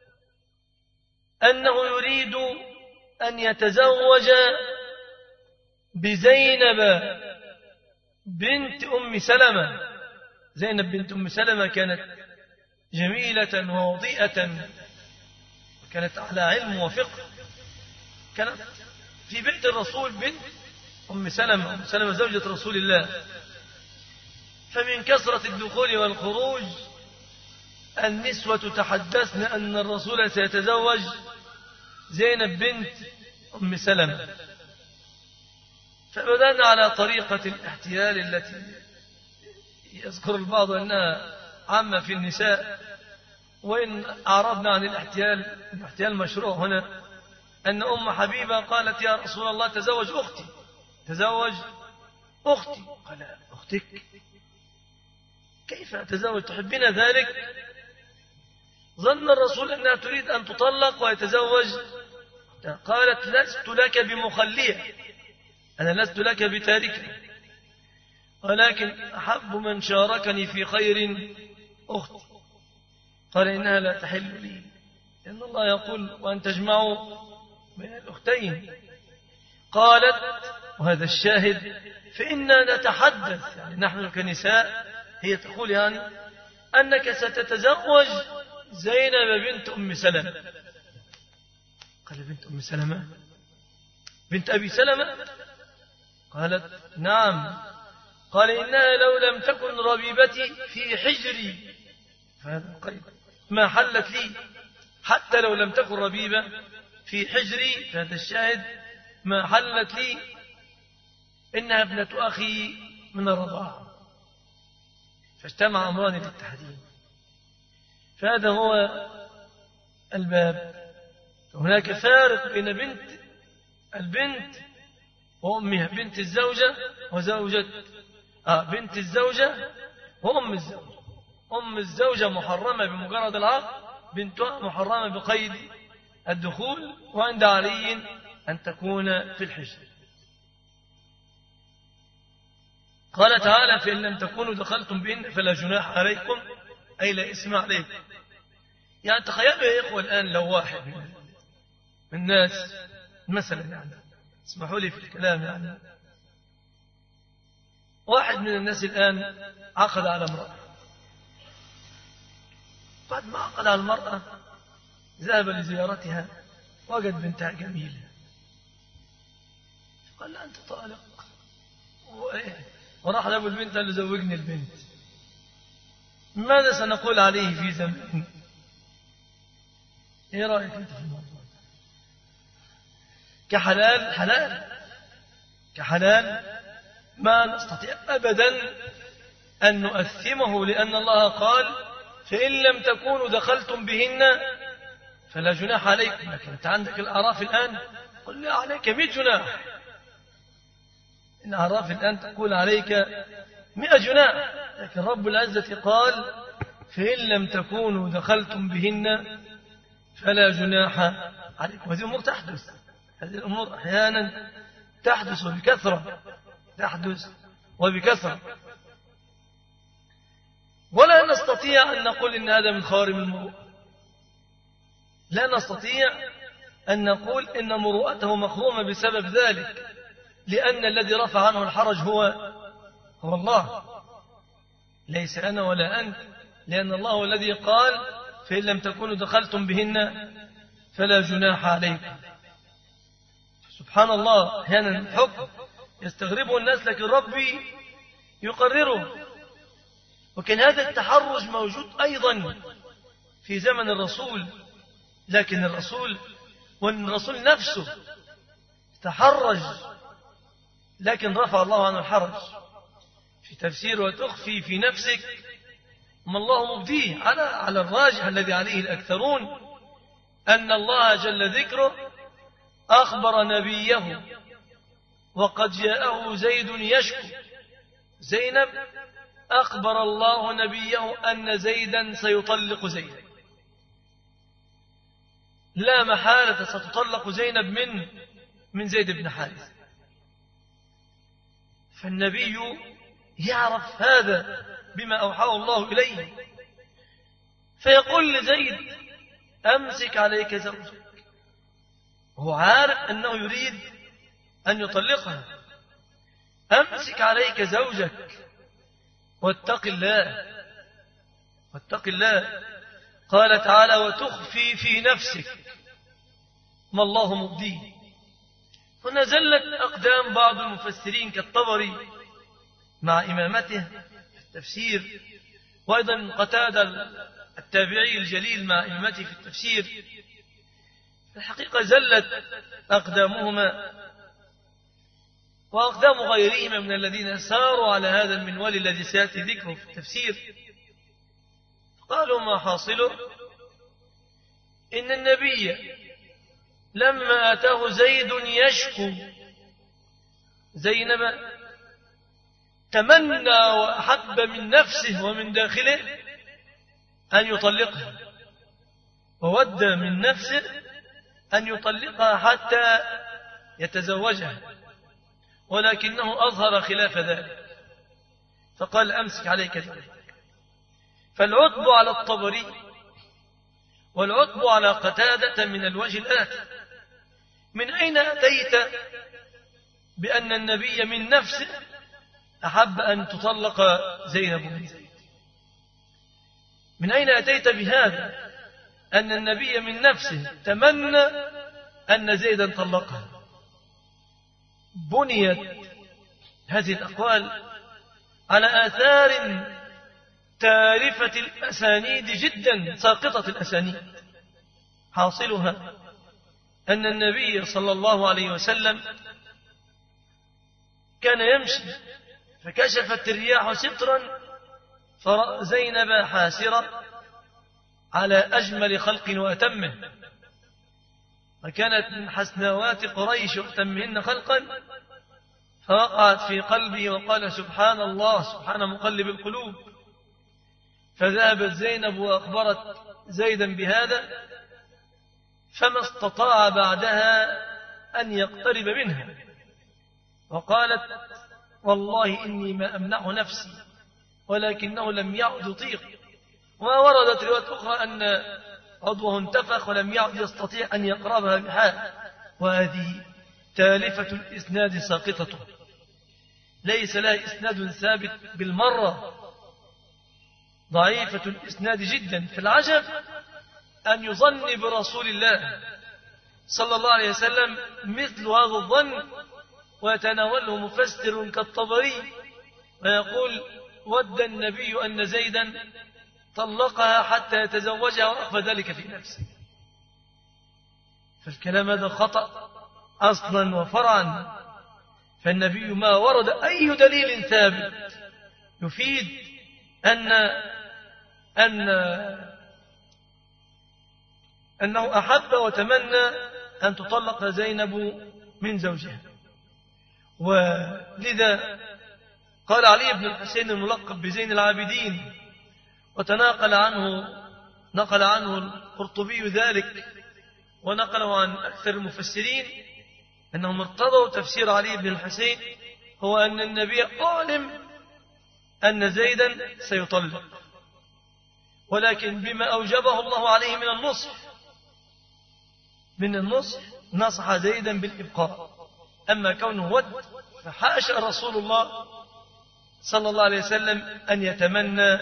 Speaker 4: أنه يريد أن يتزوج بزينب بنت أم سلمة. زينب بنت أم سلمة كانت جميلة ووضيئة، وكانت على علم وفقه، كانت في بيت الرسول بنت أم سلمة زوجة رسول الله. فمن كثرة الدخول والخروج النسوة تحدثن أن الرسول سيتزوج زينب بنت أم سلمة، فبدأنا على طريقة الاحتيال التي يذكر البعض أنها عامة في النساء، وإن أعرضنا عن الاحتيال مشروع هنا. أن أم حبيبة قالت يا رسول الله تزوج أختي. قال أختك؟ كيف أتزوج؟ تحبين ذلك؟ ظن الرسول أنها تريد أن تطلق ويتزوج. قالت لست لك بمخلية، أنا لست لك بتاركة، ولكن أحب من شاركني في خير أختي. قال إنها لا تحل لي، لأن الله يقول وأن تجمعوا بين الأختين. قالت وهذا الشاهد فإنا نتحدث، يعني نحن كنساء، هي تقول يعني أنك ستتزوج زينب بنت أم سلمة. قال بنت أم سلمة بنت أبي سلمة؟ قالت نعم. قال إنها لو لم تكن ربيبتي في حجري، فهذا القيد ما حلت لي، حتى لو لم تكن ربيبة في حجري، فهذا الشاهد ما حلت لي، إنها ابنة أخي من الرضاعة. فاجتمع أمران للتحريم. فهذا هو الباب. هناك فارق بين البنت وأمها، بنت الزوجة وزوجة بنت الزوجة وأم الزوجة. أم الزوجة محرمة بمجرد العقد، بنتها محرمة بقيد الدخول، وعند علي أن تكون في الحجر. قال تعالى فإن لم تكونوا دخلتم بهن فلا جناح عليكم أي لا إثم عليكم. يعني تخيلوا يا إخوة الآن لو واحد من الناس مثلا، يعني اسمحوا لي في الكلام، يعني واحد من الناس الآن عقد على امرأة، بعد ما عقد على المرأة ذهب لزيارتها وجد بنتها جميلة، قال لا أنت طالق، وراح لأبو البنت قال له زوجني البنت. ماذا سنقول عليه في زمن؟ ايه رأيك انت في الموضوع؟ كحلال حلال، كحلال ما نستطيع أبدا أن نؤثمه، لأن الله قال فإن لم تكونوا دخلتم بهن فلا جناح عليكم. لكن أنت عندك الأعراف الآن قل لا عليك 100 جناح، الأعراف الآن تقول عليك 100 جناح، لكن رب العزة قال فإن لم تكونوا دخلتم بهن فلا جناح عليكم. وهذه الأمور تحدث، هذه الأمور أحيانا تحدث وبكثرة، تحدث وبكثرة، ولا نستطيع أن نقول إن هذا من خوارم المروءة، لا نستطيع أن نقول إن مروءته مخرومة بسبب ذلك، لأن الذي رفع عنه الحرج هو الله، ليس أنا ولا أنت، لأن الله هو الذي قال فإن لم تكونوا دخلتم بهن فلا جناح عليكم. سبحان الله، أحيانا الحكم يستغربه الناس لكن ربي يقرره. وكان هذا التحرج موجود أيضا في زمن الرسول، لكن الرسول نفسه تحرج، لكن رفع الله عنه الحرج. في تفسير وتخفي في نفسك ما الله مبديه، على الراجح الذي عليه الأكثرون أن الله جل ذكره أخبر نبيه وقد جاءه زيد يشكو زينب، أخبر الله نبيه أن زيدا سيطلق زينب، لا محالة ستطلق زينب من زيد بن حارثة. فالنبي يعرف هذا بما أوحاه الله إليه، فيقول لزيد أمسك عليك زوجك، هو عارف أنه يريد أن يطلقها، أمسك عليك زوجك واتق الله، واتق الله. قال تعالى وتخفي في نفسك ما الله مبديه. هنا زلت أقدام بعض المفسرين كالطبري مع إمامته في التفسير، وأيضا قتادة التابعي الجليل مع إمامته في التفسير. في الحقيقة زلت أقدامهما وأقدام غيرهما من الذين ساروا على هذا المنوال الذي سيأتي ذكره في التفسير. قالوا ما حاصله إن النبي لما أتاه زيد يشكو زينب تمنى وأحب من نفسه ومن داخله أن يطلقها، وود من نفسه أن يطلقها حتى يتزوجها، ولكنه أظهر خلاف ذلك فقال أمسك عليك زوجك. فالعتب على الطبري والعتب على قتادة من الوجه الآتي: من أين أتيت بأن النبي من نفسه أحب أن تطلق زينب بن زيد؟ من أين أتيت بهذا أن النبي من نفسه تمنى أن زيدا طلقها؟ بنيت هذه الأقوال على آثار تارفة الأسانيد جدا، ساقطة الأسانيد. حاصلها أن النبي صلى الله عليه وسلم كان يمشي فكشفت الرياح سترا فرأى زينب حاسرة على أجمل خلق وأتمه، وكانت من حسنوات قريش وأتمهن خلقا، فوقعت في قلبي وقال سبحان الله سبحان مقلب القلوب. فذهبت زينب وأخبرت زيدا بهذا، فما استطاع بعدها أن يقترب منها، وقالت والله إني ما أمنعه نفسي ولكنه لم يعد يطيق. وما وردت رواية أخرى أن عضوه انتفخ ولم يعد يستطيع أن يقربها بحال. وهذه تالفة الإسناد ساقطة، ليس لها إسناد ثابت بالمرة، ضعيفة الإسناد جدا. في العجب أن يظن برسول الله صلى الله عليه وسلم مثل هذا الظن ويتناوله مفسر كالطبري ويقول ود النبي أن زيدا طلقها حتى يتزوجها وأخفى ذلك في نفسه. فالكلام هذا خطأ أصلا وفرعا. فالنبي ما ورد أي دليل ثابت يفيد أنه أحب وتمنى أن تطلق زينب من زوجها. ولذا قال علي بن الحسين الملقب بزين العابدين، نقل عنه القرطبي ذلك ونقله عن أكثر المفسرين أنهم ارتضوا تفسير علي بن الحسين هو أن النبي علم أن زيدا سيطلق، ولكن بما أوجبه الله عليه من النصح نصح زيدا بالإبقاء. أما كونه ود فحاشا رسول الله صلى الله عليه وسلم أن يتمنى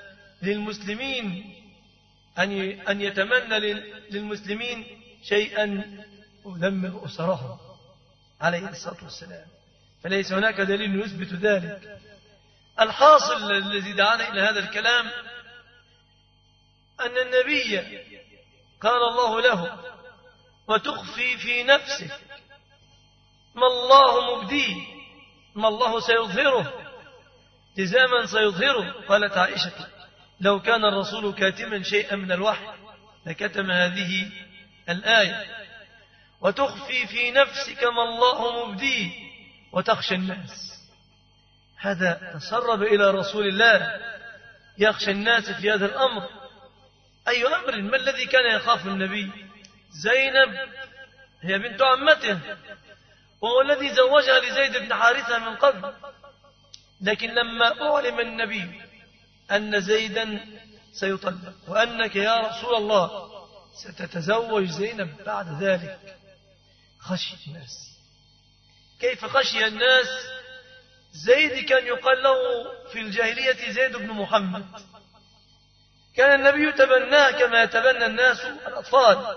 Speaker 4: للمسلمين شيئا يدمر أسرهم عليه الصلاة والسلام، فليس هناك دليل يثبت ذلك. الحاصل الذي دعانا إلى هذا الكلام أن النبي قال الله له وتخفي في نفسك ما الله مبديه ما الله سيظهره لزاما سيظهره. قالت عائشة لو كان الرسول كاتما شيئا من الوحي لكتم هذه الآية وتخفي في نفسك ما الله مبديه وتخشى الناس. هذا تسرب إلى رسول الله يخشى الناس في هذا الأمر. أي أمر؟ ما الذي كان يخاف النبي؟ زينب هي بنت عمته وهو الذي زوجها لزيد بن حارثة من قبل، لكن لما أعلم النبي أن زيدا سيطلق وأنك يا رسول الله ستتزوج زينب بعد ذلك خشي الناس. كيف خشي الناس؟ زيد كان يقال له في الجاهلية زيد بن محمد، كان النبي يتبناه كما يتبنى الناس الأطفال،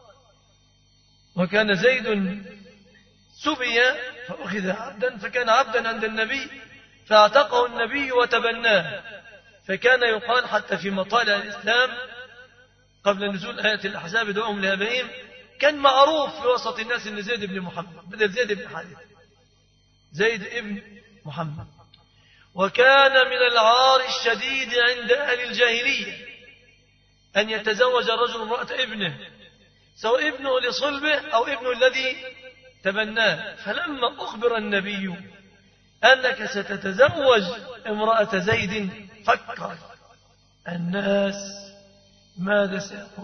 Speaker 4: وكان زيد سبي فأخذ عبدا فكان عبدا عند النبي فاعتقه النبي وتبناه، فكان يقال حتى في مطالع الإسلام قبل نزول آية الأحزاب دعوهم لآبائهم كان معروف في وسط الناس أن زيد بن محمد بدل زيد بن حارثة زيد ابن محمد. وكان من العار الشديد عند أهل الجاهلية أن يتزوج الرجل امرأة ابنه، سواء ابنه لصلبه أو ابنه الذي تبناه. فلما أخبر النبي أنك ستتزوج امرأة زيد فكر الناس ماذا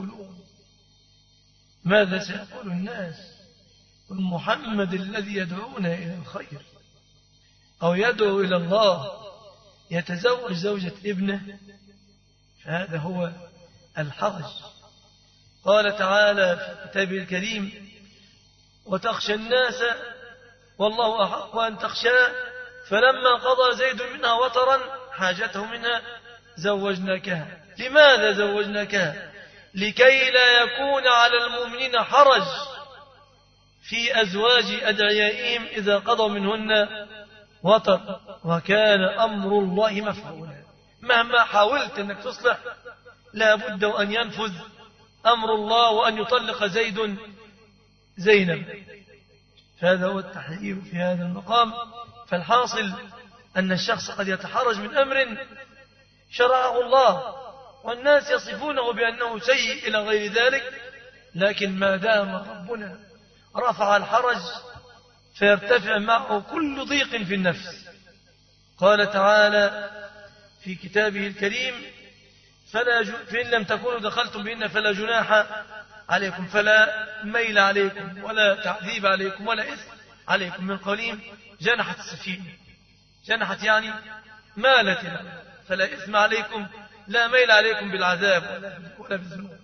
Speaker 4: سيقول الناس؟ محمد الذي يدعونا إلى الخير أو يدعو إلى الله يتزوج زوجة ابنه، فهذا هو الحرج. قال تعالى في كتابه الكريم وتخشى الناس والله أحق أن تخشاه فلما قضى زيد منها وطرا حاجته منها زوجناكها. لماذا زوجناكها؟ لكي لا يكون على المؤمنين حرج في أزواج أدعيائهم إذا قضوا منهن وطر وكان أمر الله مفعولا. مهما حاولت أنك تصلح لا بد أن ينفذ أمر الله وأن يطلق زيد زينب. فهذا هو التحذير في هذا المقام. فالحاصل أن الشخص قد يتحرج من أمر شرعه الله والناس يصفونه بأنه سيء إلى غير ذلك، لكن ما دام ربنا رفع الحرج فيرتفع معه كل ضيق في النفس. قال تعالى في كتابه الكريم فإن لم تكونوا دخلتم بهن فلا جناح عليكم، فلا ميل عليكم ولا تعذيب عليكم ولا إثم عليكم من قولهم جنحت السفينة. جنحت يعني مالت فلا إثم عليكم، لا ميل عليكم بالعذاب ولا بالذنوب.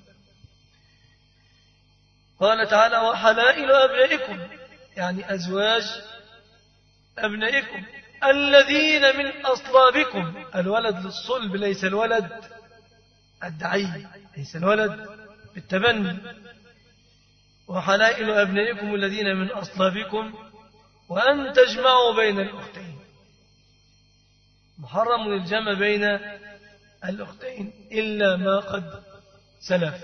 Speaker 4: قال تعالى وحلائل أبنائكم يعني أزواج أبنائكم الذين من أصلابكم. الولد للصلب ليس الولد الدعي، ليس الولد بالتبني. وحلائل أبنائكم الذين من أصلابكم وأن تجمعوا بين الأختين. محرم الجمع بين الأختين إلا ما قد سلف.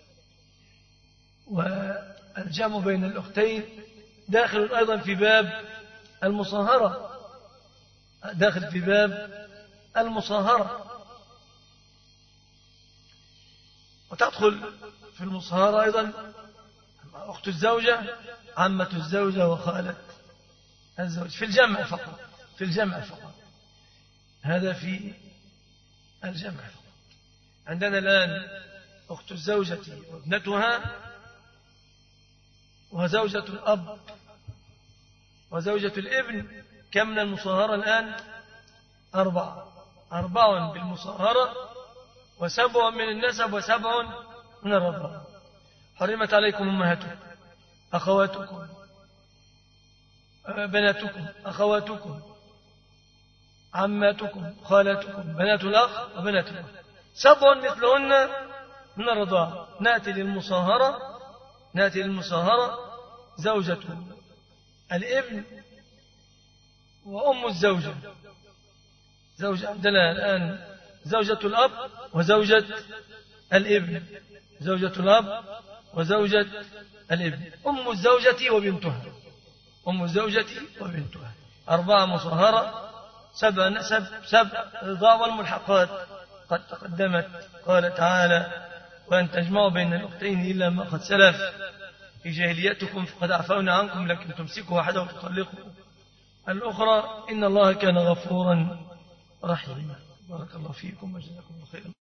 Speaker 4: والجمع بين الأختين داخل أيضا في باب المصاهرة، داخل في باب المصاهرة، وتدخل في المصاهرة أيضا أخت الزوجة، عمة الزوجة، وخالة الزوج في الجمع فقط، في الجمع فقط. هذا في الجمع فقط. عندنا الآن أخت الزوجة وابنتها وزوجة الأب وزوجة الابن. كم من المصاهرة الآن؟ 4 بالمصاهرة، و7 من النسب، و7 من الرضاعة. حرمت عليكم أمهاتكم، أخواتكم، بناتكم، أخواتكم، عماتكم، خالاتكم، بنات الأخ وبنات الأخ. 7 مثلهن من الرضاعة. نأتي للمصاهرة زوجة الابن وأم الزوجة. زوجة عندنا الآن زوجة الأب وزوجة الابن، زوجة الأب وزوجة الابن، أم الزوجة وبنتها، أم الزوجة وبنتها. 4 مصاهرة، 7 نسب، 7 رضاع. والملحقات قد تقدمت. قال تعالى وأن تجمعوا بين الأختين إلا ما قد سلف في جاهليتكم فقد عفونا عنكم لكن تمسكوا واحدة وتطلقوا الأخرى إن الله كان غفورا رحيما. بارك الله فيكم وجزاكم الله خيرا.